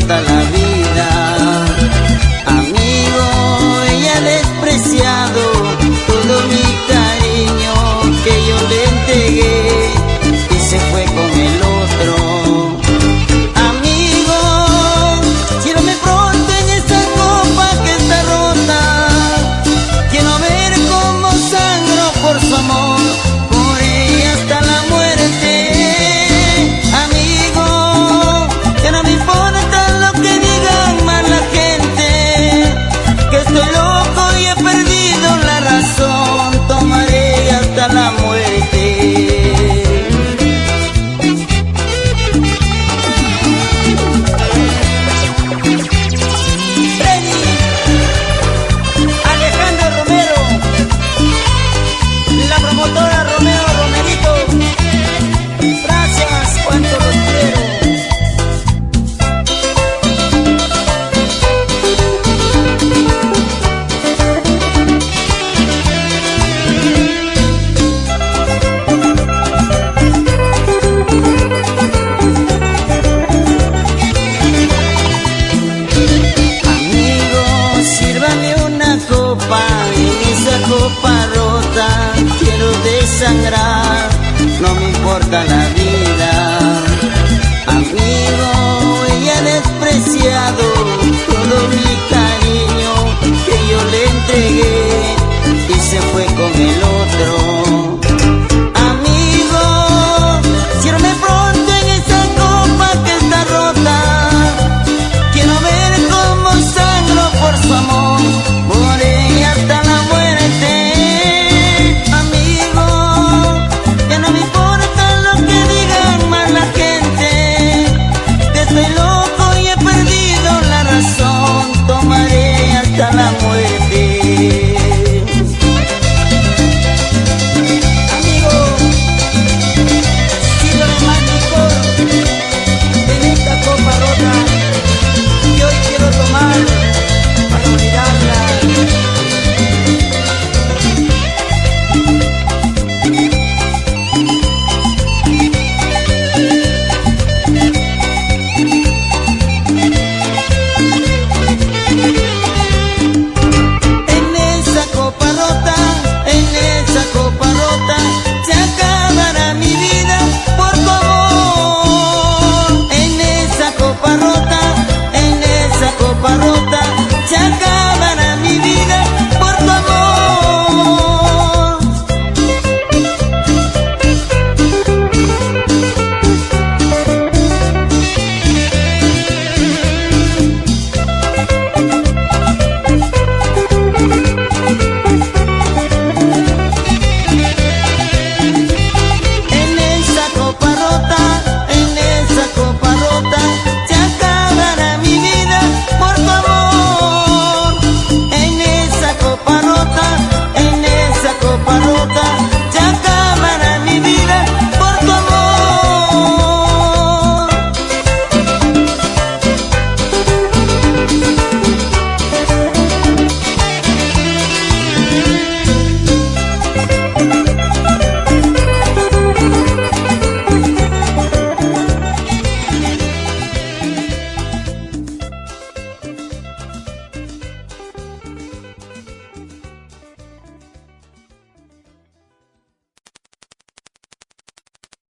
importa la vida. Amigo, ella ha despreciado todo mi cariño que yo le entregué y se fue con el otro. Amigo, sírvame pronto en esta copa que está rota. Quiero ver cómo sangro por su amor, por ella hasta la muerte. Amigo, que no me importa lo que digan más la gente, que estoy loco y he perdido la razón. Tomaré hasta la muerte. En esa copa rota quiero desangrar, no me importa la vida.